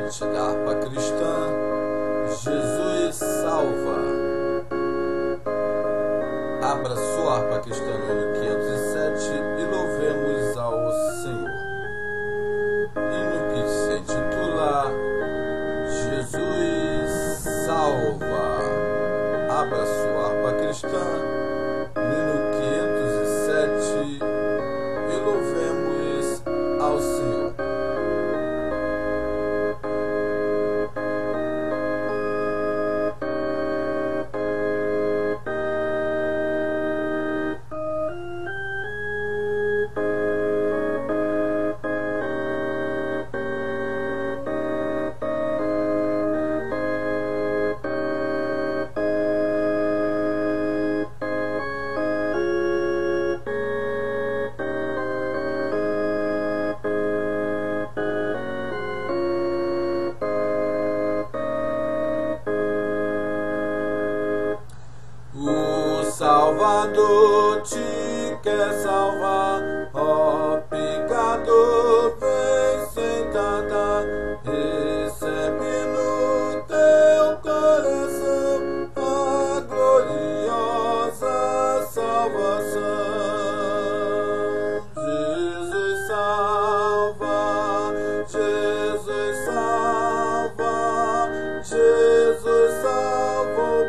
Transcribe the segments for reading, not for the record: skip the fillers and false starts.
noite da harpa cristã, Jesus salva. Abra sua harpa cristã no hino 507 e louvemos ao Senhor. Hino que se intitula Jesus salva. Abra sua harpa cristã no hino 507 e louvemos ao Senhor. O Salvador te quer salvar, ó pecador, vem sentada, recebe no teu coração a gloriosa salvação. Jesus salva, Jesus salva, Jesus salva o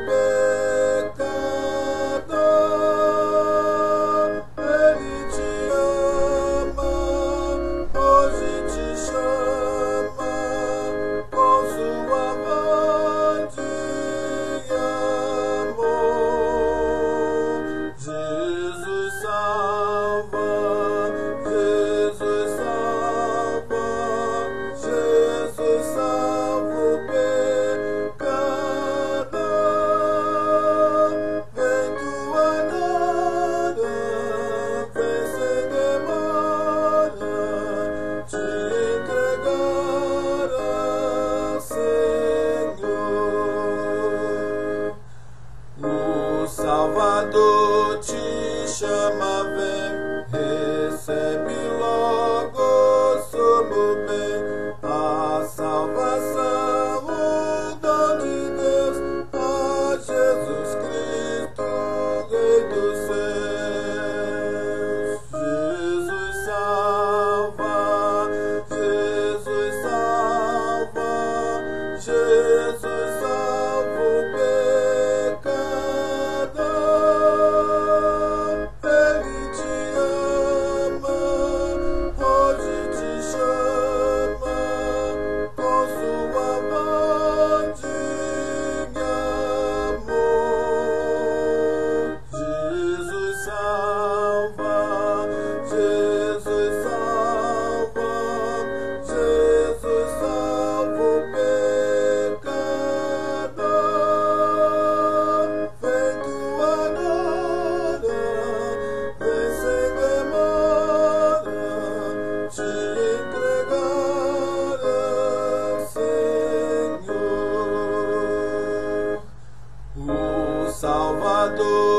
Salvador te chama, vem, recebe logo sobre o bem, a salvação, o dom de Deus, a Jesus Cristo, Rei dos céus. Jesus salva, Jesus salva, Jesus salva o Salvador